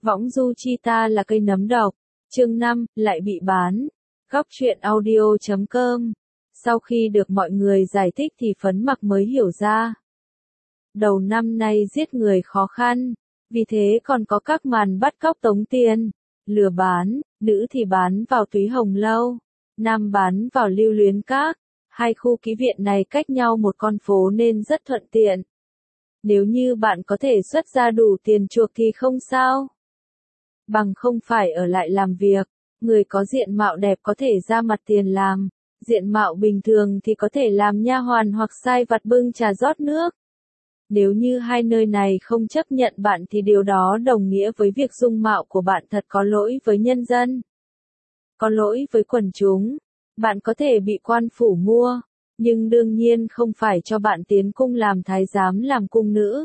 Võng du chi ta là cây nấm độc. Chương 5, lại bị bán. Góc truyện audio.com. Sau khi được mọi người giải thích thì Phấn Mặc mới hiểu ra. Đầu năm nay giết người khó khăn, vì thế còn có các màn bắt cóc tống tiền, lừa bán, nữ thì bán vào Túy Hồng Lâu, nam bán vào Lưu Luyến Các. Hai khu ký viện này cách nhau một con phố nên rất thuận tiện. Nếu như bạn có thể xuất ra đủ tiền chuộc thì không sao. Bằng không phải ở lại làm việc, người có diện mạo đẹp có thể ra mặt tiền làm, diện mạo bình thường thì có thể làm nha hoàn hoặc sai vặt bưng trà rót nước. Nếu như hai nơi này không chấp nhận bạn thì điều đó đồng nghĩa với việc dung mạo của bạn thật có lỗi với nhân dân. Có lỗi với quần chúng. Bạn có thể bị quan phủ mua, nhưng đương nhiên không phải cho bạn tiến cung làm thái giám làm cung nữ,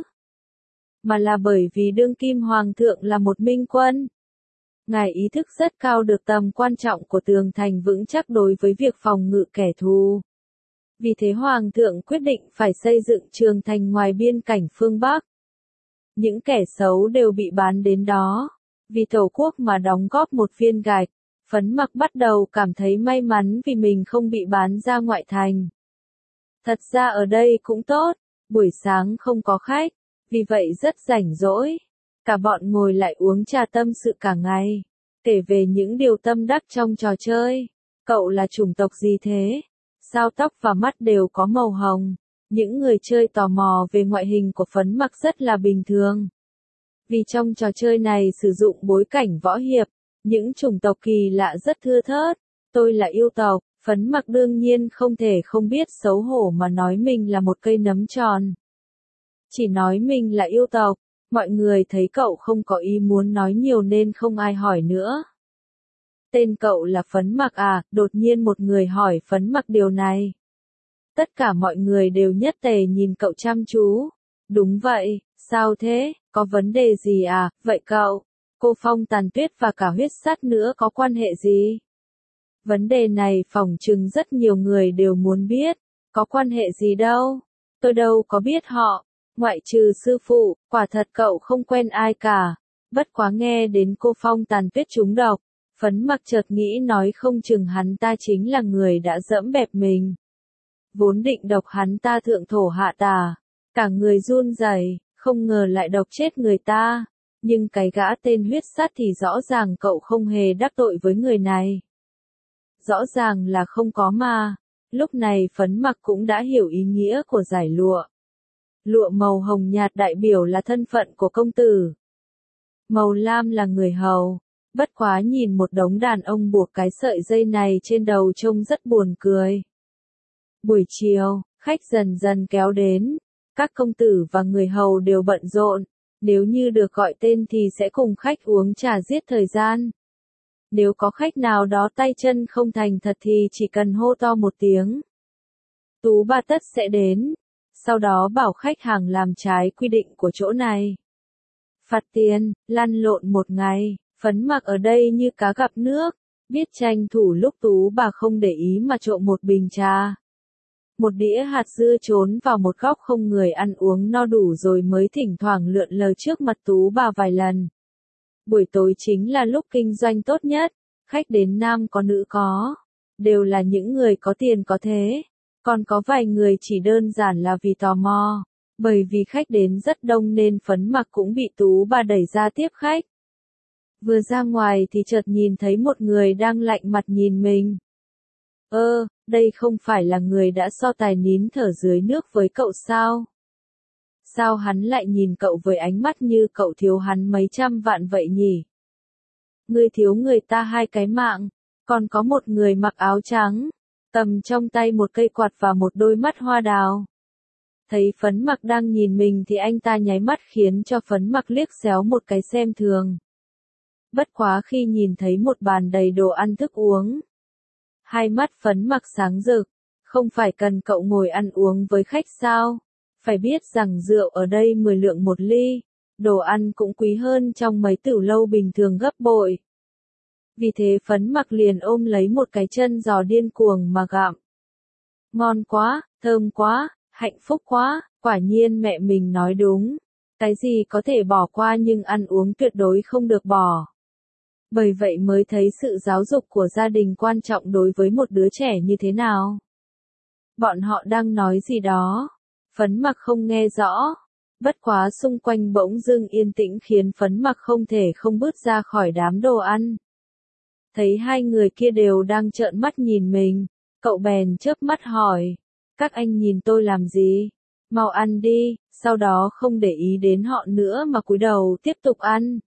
mà là bởi vì đương kim hoàng thượng là một minh quân. Ngài ý thức rất cao được tầm quan trọng của tường thành vững chắc đối với việc phòng ngự kẻ thù. Vì thế hoàng thượng quyết định phải xây dựng trường thành ngoài biên cảnh phương Bắc. Những kẻ xấu đều bị bán đến đó. Vì tổ quốc mà đóng góp một viên gạch, Phấn Mặc bắt đầu cảm thấy may mắn vì mình không bị bán ra ngoại thành. Thật ra ở đây cũng tốt, buổi sáng không có khách, vì vậy rất rảnh rỗi. Cả bọn ngồi lại uống trà tâm sự cả ngày, kể về những điều tâm đắc trong trò chơi. Cậu là chủng tộc gì thế? Sao tóc và mắt đều có màu hồng? Những người chơi tò mò về ngoại hình của Phấn Mặc rất là bình thường. Vì trong trò chơi này sử dụng bối cảnh võ hiệp, những chủng tộc kỳ lạ rất thưa thớt. Tôi là yêu tộc. Phấn Mặc đương nhiên không thể không biết xấu hổ mà nói mình là một cây nấm tròn. Chỉ nói mình là yêu tộc, mọi người thấy cậu không có ý muốn nói nhiều nên không ai hỏi nữa. Tên cậu là Phấn Mặc à? Đột nhiên một người hỏi Phấn Mặc điều này. Tất cả mọi người đều nhất tề nhìn cậu chăm chú. Đúng vậy, sao thế, có vấn đề gì à? Vậy cậu, cô Phong Tàn Tuyết và cả Huyết Sắt nữa có quan hệ gì? Vấn đề này phỏng chừng rất nhiều người đều muốn biết. Có quan hệ gì đâu, tôi đâu có biết họ, ngoại trừ sư phụ. Quả thật cậu không quen ai cả. Bất quá nghe đến cô Phong Tàn Tuyết trúng độc, Phấn Mặc chợt nghĩ nói không chừng hắn ta chính là người đã dẫm bẹp mình. Vốn định độc hắn ta thượng thổ hạ tà, cả người run rẩy, không ngờ lại độc chết người ta. Nhưng cái gã tên Huyết Sắt thì rõ ràng cậu không hề đắc tội với người này. Rõ ràng là không có mà. Lúc này Phấn Mặc cũng đã hiểu ý nghĩa của giải lụa. Lụa màu hồng nhạt đại biểu là thân phận của công tử. Màu lam là người hầu. Bất quá nhìn một đống đàn ông buộc cái sợi dây này trên đầu trông rất buồn cười. Buổi chiều, khách dần dần kéo đến. Các công tử và người hầu đều bận rộn. Nếu như được gọi tên thì sẽ cùng khách uống trà giết thời gian. Nếu có khách nào đó tay chân không thành thật thì chỉ cần hô to một tiếng, Tú Ba tất sẽ đến. Sau đó bảo khách hàng làm trái quy định của chỗ này. Phạt tiền, lăn lộn một ngày. Phấn Mặc ở đây như cá gặp nước, biết tranh thủ lúc Tú Bà không để ý mà trộm một bình trà. Một đĩa hạt dưa trốn vào một góc không người ăn uống no đủ rồi mới thỉnh thoảng lượn lờ trước mặt Tú Bà vài lần. Buổi tối chính là lúc kinh doanh tốt nhất, khách đến nam có nữ có, đều là những người có tiền có thế, còn có vài người chỉ đơn giản là vì tò mò, bởi vì khách đến rất đông nên Phấn Mặc cũng bị Tú Bà đẩy ra tiếp khách. Vừa ra ngoài thì chợt nhìn thấy một người đang lạnh mặt nhìn mình. Đây không phải là người đã so tài nín thở dưới nước với cậu sao? Sao hắn lại nhìn cậu với ánh mắt như cậu thiếu hắn mấy trăm vạn vậy nhỉ? Ngươi thiếu người ta 2 cái mạng, còn có một người mặc áo trắng, cầm trong tay một cây quạt và một đôi mắt hoa đào. Thấy Phấn Mặc đang nhìn mình thì anh ta nháy mắt khiến cho Phấn Mặc liếc xéo một cái xem thường. Bất quá khi nhìn thấy một bàn đầy đồ ăn thức uống, hai mắt Phấn Mặc sáng rực. Không phải cần cậu ngồi ăn uống với khách sao? Phải biết rằng rượu ở đây 10 lượng một ly, đồ ăn cũng quý hơn trong mấy tửu lâu bình thường gấp bội. Vì thế Phấn Mặc liền ôm lấy một cái chân giò điên cuồng mà gặm. Ngon quá, thơm quá, hạnh phúc quá, quả nhiên mẹ mình nói đúng. Cái gì có thể bỏ qua nhưng ăn uống tuyệt đối không được bỏ. Bởi vậy mới thấy sự giáo dục của gia đình quan trọng đối với một đứa trẻ như thế nào. Bọn họ đang nói gì đó. Phấn Mặc không nghe rõ. Bất quá xung quanh bỗng dưng yên tĩnh khiến Phấn Mặc không thể không bước ra khỏi đám đồ ăn. Thấy hai người kia đều đang trợn mắt nhìn mình, cậu bèn chớp mắt hỏi, các anh nhìn tôi làm gì? Mau ăn đi, sau đó không để ý đến họ nữa mà cúi đầu tiếp tục ăn.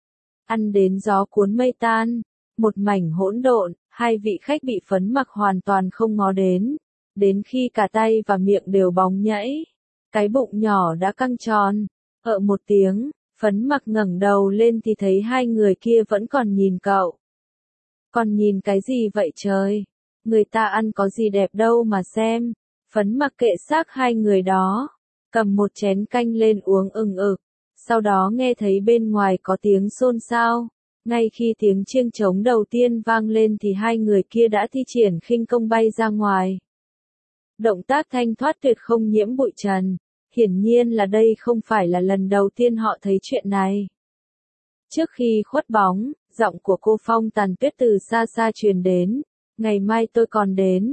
Ăn đến gió cuốn mây tan, một mảnh hỗn độn, hai vị khách bị Phấn Mặc hoàn toàn không ngó đến khi cả tay và miệng đều bóng nhẫy, cái bụng nhỏ đã căng tròn. Một tiếng, Phấn Mặc ngẩng đầu lên thì thấy hai người kia vẫn còn nhìn cậu. Còn nhìn cái gì vậy trời? Người ta ăn có gì đẹp đâu mà xem. Phấn Mặc kệ xác hai người đó, cầm một chén canh lên uống ừng ực. Sau đó nghe thấy bên ngoài có tiếng xôn xao. Ngay khi tiếng chiêng trống đầu tiên vang lên thì hai người kia đã thi triển khinh công bay ra ngoài. Động tác thanh thoát tuyệt không nhiễm bụi trần. Hiển nhiên là đây không phải là lần đầu tiên họ thấy chuyện này. Trước khi khuất bóng, giọng của cô Phong Tàn Tuyết từ xa xa truyền đến. Ngày mai tôi còn đến.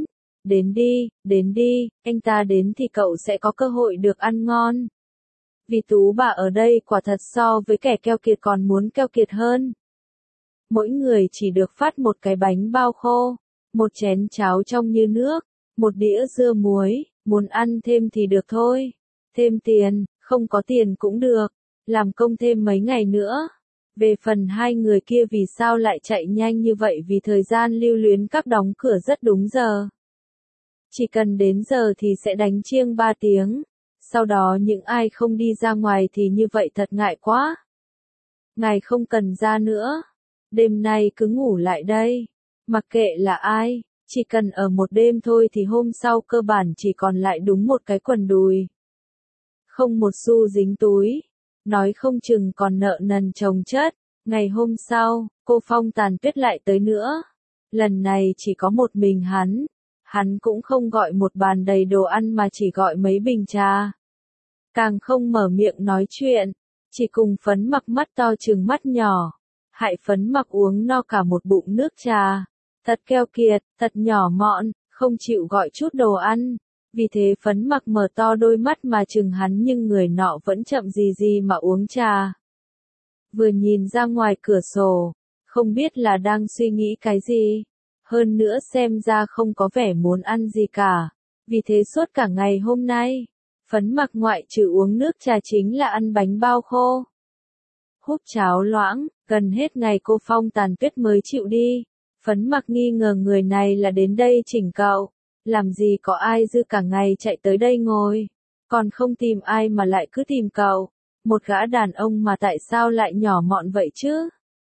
Đến đi, anh ta đến thì cậu sẽ có cơ hội được ăn ngon. Vì Tú bà ở đây quả thật so với kẻ keo kiệt còn muốn keo kiệt hơn. Mỗi người chỉ được phát một cái bánh bao khô, một chén cháo trong như nước, một đĩa dưa muối, muốn ăn thêm thì được thôi. Thêm tiền, không có tiền cũng được, làm công thêm mấy ngày nữa. Về phần hai người kia vì sao lại chạy nhanh như vậy vì thời gian Lưu Luyến Các đóng cửa rất đúng giờ. Chỉ cần đến giờ thì sẽ đánh chiêng 3 tiếng. Sau đó những ai không đi ra ngoài thì như vậy thật ngại quá. Ngài không cần ra nữa. Đêm nay cứ ngủ lại đây. Mặc kệ là ai, chỉ cần ở một đêm thôi thì hôm sau cơ bản chỉ còn lại đúng một cái quần đùi. Không một xu dính túi. Nói không chừng còn nợ nần chồng chất. Ngày hôm sau, cô Phong Tàn Tuyết lại tới nữa. Lần này chỉ có một mình hắn. Hắn cũng không gọi một bàn đầy đồ ăn mà chỉ gọi mấy bình trà. Càng không mở miệng nói chuyện, chỉ cùng Phấn Mặc mắt to trừng mắt nhỏ. Hại Phấn Mặc uống no cả một bụng nước trà. Thật keo kiệt, thật nhỏ mọn, không chịu gọi chút đồ ăn. Vì thế Phấn Mặc mở to đôi mắt mà chừng hắn nhưng người nọ vẫn chậm gì mà uống trà. Vừa nhìn ra ngoài cửa sổ, không biết là đang suy nghĩ cái gì. Hơn nữa xem ra không có vẻ muốn ăn gì cả. Vì thế suốt cả ngày hôm nay, Phấn Mặc ngoại trừ uống nước trà chính là ăn bánh bao khô. Húp cháo loãng, gần hết ngày cô Phong Tàn Tuyết mới chịu đi. Phấn Mặc nghi ngờ người này là đến đây chỉnh cậu. Làm gì có ai dư cả ngày chạy tới đây ngồi. Còn không tìm ai mà lại cứ tìm cậu. Một gã đàn ông mà tại sao lại nhỏ mọn vậy chứ?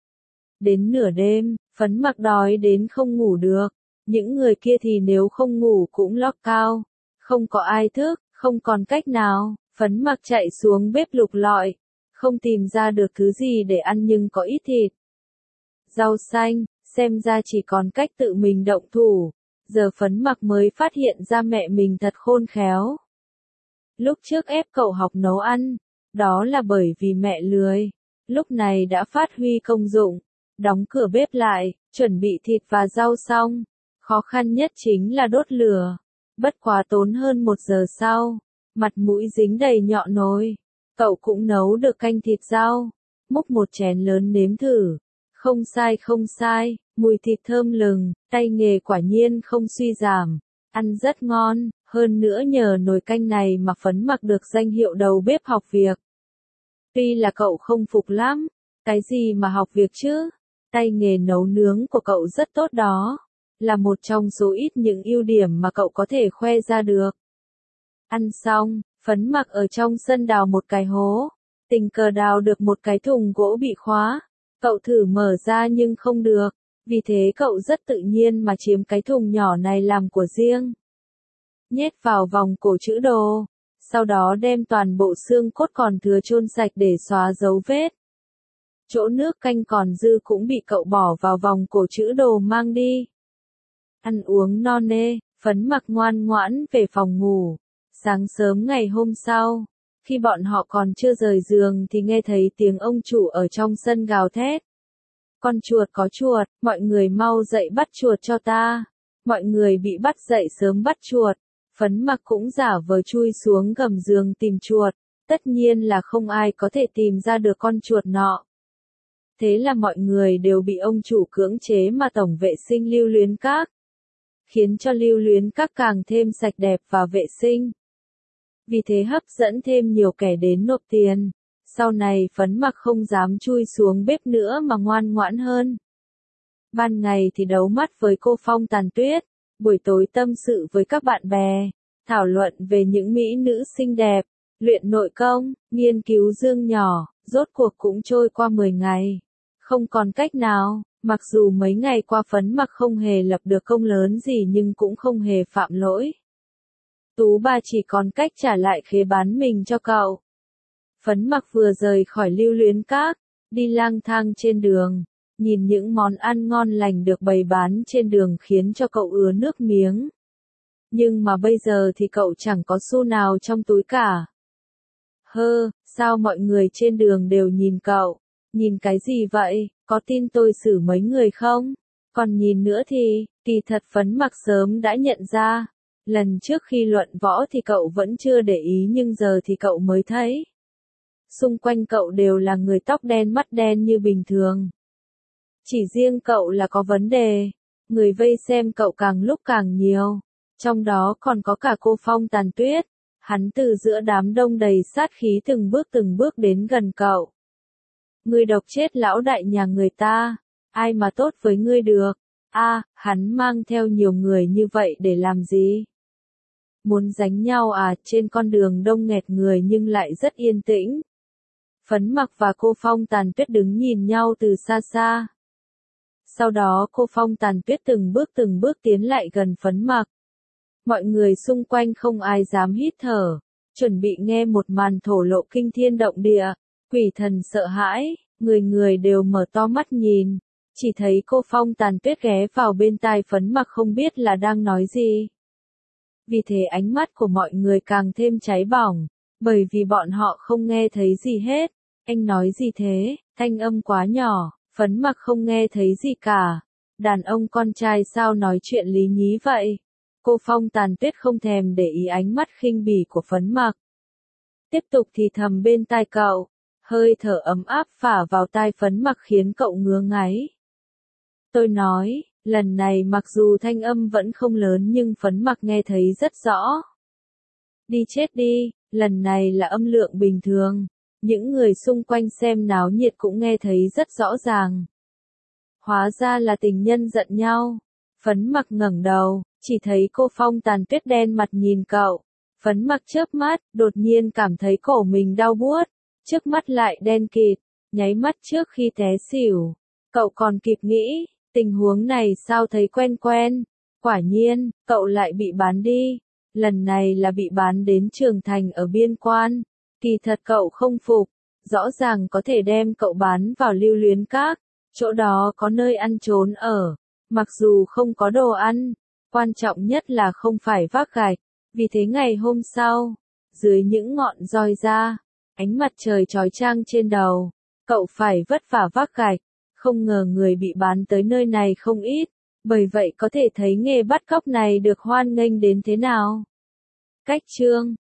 Đến nửa đêm, Phấn Mặc đói đến không ngủ được. Những người kia thì nếu không ngủ cũng lót cao. Không có ai thức, không còn cách nào. Phấn Mặc chạy xuống bếp lục lọi. Không tìm ra được thứ gì để ăn nhưng có ít thịt. Rau xanh, xem ra chỉ còn cách tự mình động thủ. Giờ Phấn Mặc mới phát hiện ra mẹ mình thật khôn khéo. Lúc trước ép cậu học nấu ăn, đó là bởi vì mẹ lười. Lúc này đã phát huy công dụng. Đóng cửa bếp lại, chuẩn bị thịt và rau xong. Khó khăn nhất chính là đốt lửa. Bất quá tốn hơn 1 giờ sau. Mặt mũi dính đầy nhọ nồi. Cậu cũng nấu được canh thịt rau. Múc một chén lớn nếm thử. Không sai, mùi thịt thơm lừng, tay nghề quả nhiên không suy giảm. Ăn rất ngon, hơn nữa nhờ nồi canh này mà Phấn Mặc được danh hiệu đầu bếp học việc. Tuy là cậu không phục lắm, cái gì mà học việc chứ? Tay nghề nấu nướng của cậu rất tốt đó. Là một trong số ít những ưu điểm mà cậu có thể khoe ra được. Ăn xong, Phấn Mặc ở trong sân đào một cái hố. Tình cờ đào được một cái thùng gỗ bị khóa. Cậu thử mở ra nhưng không được. Vì thế cậu rất tự nhiên mà chiếm cái thùng nhỏ này làm của riêng. Nhét vào vòng cổ chữ đồ. Sau đó đem toàn bộ xương cốt còn thừa chôn sạch để xóa dấu vết. Chỗ nước canh còn dư cũng bị cậu bỏ vào vòng cổ chữ đồ mang đi. Ăn uống no nê, Phấn Mặc ngoan ngoãn về phòng ngủ. Sáng sớm ngày hôm sau, Khi bọn họ còn chưa rời giường thì nghe thấy tiếng ông chủ ở trong sân gào thét. Con chuột có chuột, mọi người mau dậy bắt chuột cho ta. Mọi người bị bắt dậy sớm bắt chuột. Phấn Mặc cũng giả vờ chui xuống gầm giường tìm chuột. Tất nhiên là không ai có thể tìm ra được con chuột nọ. Thế là mọi người đều bị ông chủ cưỡng chế mà tổng vệ sinh Lưu Luyến Các. Khiến cho Lưu Luyến Các càng thêm sạch đẹp và vệ sinh. Vì thế hấp dẫn thêm nhiều kẻ đến nộp tiền. Sau này Phấn Mặc không dám chui xuống bếp nữa mà ngoan ngoãn hơn. Ban ngày thì đấu mắt với cô Phong Tàn Tuyết, buổi tối tâm sự với các bạn bè, thảo luận về những mỹ nữ xinh đẹp, luyện nội công, nghiên cứu dương nhỏ, rốt cuộc cũng trôi qua 10 ngày. Không còn cách nào, mặc dù mấy ngày qua Phấn Mặc không hề lập được công lớn gì nhưng cũng không hề phạm lỗi. Tú bà chỉ còn cách trả lại khế bán mình cho cậu. Phấn Mặc vừa rời khỏi Lưu Luyến Các, đi lang thang trên đường, nhìn những món ăn ngon lành được bày bán trên đường khiến cho cậu ứa nước miếng. Nhưng mà bây giờ thì cậu chẳng có xu nào trong túi cả. Sao mọi người trên đường đều nhìn cậu? Nhìn cái gì vậy? Có tin tôi xử mấy người không? Còn nhìn nữa thì, kỳ thật Phấn Mặc sớm đã nhận ra. Lần trước khi luận võ thì cậu vẫn chưa để ý nhưng giờ thì cậu mới thấy. Xung quanh cậu đều là người tóc đen mắt đen như bình thường. Chỉ riêng cậu là có vấn đề. Người vây xem cậu càng lúc càng nhiều. Trong đó còn có cả cô Phong Tàn Tuyết. Hắn từ giữa đám đông đầy sát khí từng bước đến gần cậu. Ngươi độc chết lão đại nhà người ta. Ai mà tốt với ngươi được? Hắn mang theo nhiều người như vậy để làm gì? Muốn đánh nhau à? Trên con đường đông nghẹt người nhưng lại rất yên tĩnh. Phấn Mặc và cô Phong Tàn Tuyết đứng nhìn nhau từ xa xa. Sau đó cô Phong Tàn Tuyết từng bước tiến lại gần Phấn Mặc. Mọi người xung quanh không ai dám hít thở, chuẩn bị nghe một màn thổ lộ kinh thiên động địa. Quỷ thần sợ hãi, người người đều mở to mắt nhìn. Chỉ thấy cô Phong Tàn Tuyết ghé vào bên tai Phấn Mặc không biết là đang nói gì. Vì thế ánh mắt của mọi người càng thêm cháy bỏng, bởi vì bọn họ không nghe thấy gì hết. Anh nói gì thế? Thanh âm quá nhỏ, Phấn Mặc không nghe thấy gì cả. Đàn ông con trai sao nói chuyện lý nhí vậy? Cô Phong Tàn Tuyết không thèm để ý ánh mắt khinh bỉ của Phấn Mặc. Tiếp tục thì thầm bên tai cậu, hơi thở ấm áp phả vào tai Phấn Mặc khiến cậu ngứa ngáy. Tôi nói, lần này mặc dù thanh âm vẫn không lớn nhưng Phấn Mặc nghe thấy rất rõ. Đi chết đi, lần này là âm lượng bình thường. Những người xung quanh xem náo nhiệt cũng nghe thấy rất rõ ràng. Hóa ra là tình nhân giận nhau. Phấn Mặc ngẩng đầu, chỉ thấy cô Phong Tàn Tuyết đen mặt nhìn cậu. Phấn Mặc chớp mắt, đột nhiên cảm thấy cổ mình đau buốt, trước mắt lại đen kịt, nháy mắt trước khi té xỉu. Cậu còn kịp nghĩ, tình huống này sao thấy quen quen. Quả nhiên, cậu lại bị bán đi. Lần này là bị bán đến Trường Thành ở biên quan. Kỳ thật cậu không phục, rõ ràng có thể đem cậu bán vào Lưu Luyến Các, chỗ đó có nơi ăn trốn ở, mặc dù không có đồ ăn, quan trọng nhất là không phải vác gạch. Vì thế ngày hôm sau, dưới những ngọn roi ra, ánh mặt trời chói chang trên đầu, cậu phải vất vả vác gạch. Không ngờ người bị bán tới nơi này không ít, bởi vậy có thể thấy nghề bắt cóc này được hoan nghênh đến thế nào. Cách chương